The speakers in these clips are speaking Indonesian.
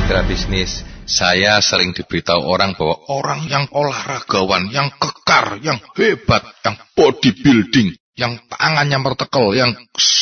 mitra bisnis, saya sering diberitahu orang bahwa orang yang olahragawan, yang kekar, yang hebat, yang bodybuilding, yang tangannya mertekel, yang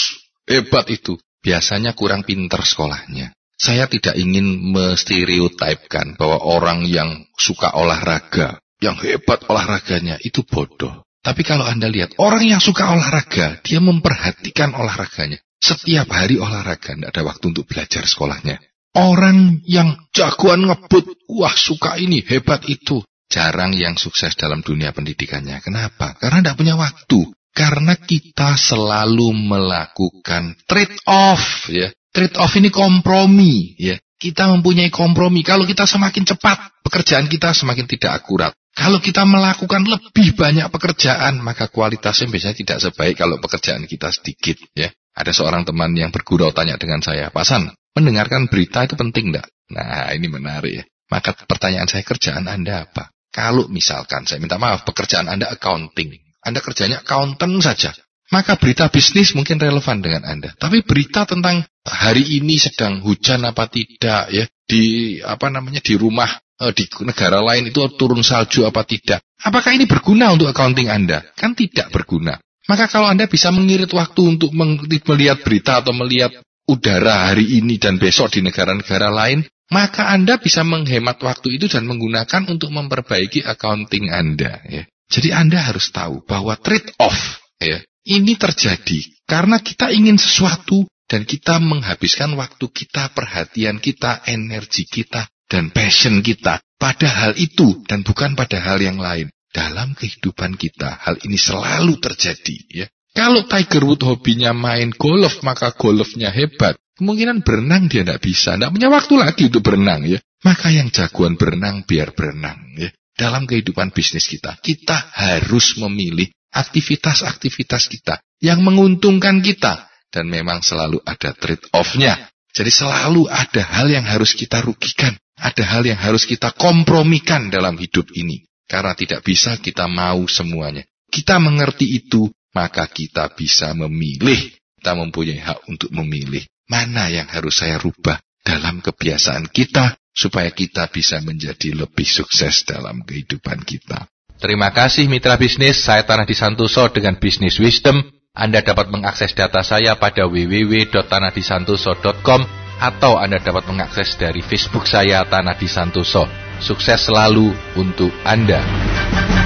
hebat itu biasanya kurang pintar sekolahnya. Saya tidak ingin menstereotipkan bahwa orang yang suka olahraga, yang hebat olahraganya itu bodoh. Tapi kalau Anda lihat, orang yang suka olahraga, dia memperhatikan olahraganya. Setiap hari olahraga, tidak ada waktu untuk belajar sekolahnya. Orang yang jagoan ngebut, wah suka ini, hebat itu. Jarang yang sukses dalam dunia pendidikannya. Kenapa? Karena tidak punya waktu. Karena kita selalu melakukan trade-off. Ya. Trade-off ini kompromi. Ya. Kita mempunyai kompromi. Kalau kita semakin cepat, pekerjaan kita semakin tidak akurat. Kalau kita melakukan lebih banyak pekerjaan, maka kualitasnya biasanya tidak sebaik kalau pekerjaan kita sedikit. Ya. Ada seorang teman yang bergurau tanya dengan saya, Pak San, mendengarkan berita itu penting enggak? Nah, ini menarik ya. Maka pertanyaan saya, kerjaan Anda apa? Kalau misalkan, saya minta maaf, pekerjaan Anda accounting. Anda kerjanya accountant saja. Maka berita bisnis mungkin relevan dengan Anda. Tapi berita tentang hari ini sedang hujan apa tidak, ya, di rumah, di negara lain itu turun salju apa tidak. Apakah ini berguna untuk accounting Anda? Kan tidak berguna. Maka kalau Anda bisa mengirit waktu untuk melihat berita atau melihat udara hari ini dan besok di negara-negara lain, maka Anda bisa menghemat waktu itu dan menggunakan untuk memperbaiki accounting Anda. Ya. Jadi Anda harus tahu bahwa trade-off ya, ini terjadi karena kita ingin sesuatu dan kita menghabiskan waktu kita, perhatian kita, energi kita, dan passion kita pada hal itu dan bukan pada hal yang lain. Dalam kehidupan kita, hal ini selalu terjadi. Ya. Kalau Tiger Woods hobinya main golf, maka golfnya hebat. Kemungkinan berenang dia tidak bisa, tidak punya waktu lagi untuk berenang. Ya. Maka yang jagoan berenang, biar berenang. Ya. Dalam kehidupan bisnis kita, kita harus memilih aktivitas-aktivitas kita yang menguntungkan kita. Dan memang selalu ada trade-off-nya. Jadi selalu ada hal yang harus kita rugikan. Ada hal yang harus kita kompromikan dalam hidup ini. Karena tidak bisa kita mau semuanya. Kita mengerti itu, maka kita bisa memilih. Kita mempunyai hak untuk memilih. Mana yang harus saya rubah dalam kebiasaan kita, supaya kita bisa menjadi lebih sukses dalam kehidupan kita. Terima kasih mitra bisnis, saya Tanah Di Santoso dengan Business Wisdom. Anda dapat mengakses data saya pada www.tanahdisantoso.com atau Anda dapat mengakses dari Facebook saya Tanah Di Santoso. Sukses selalu untuk Anda.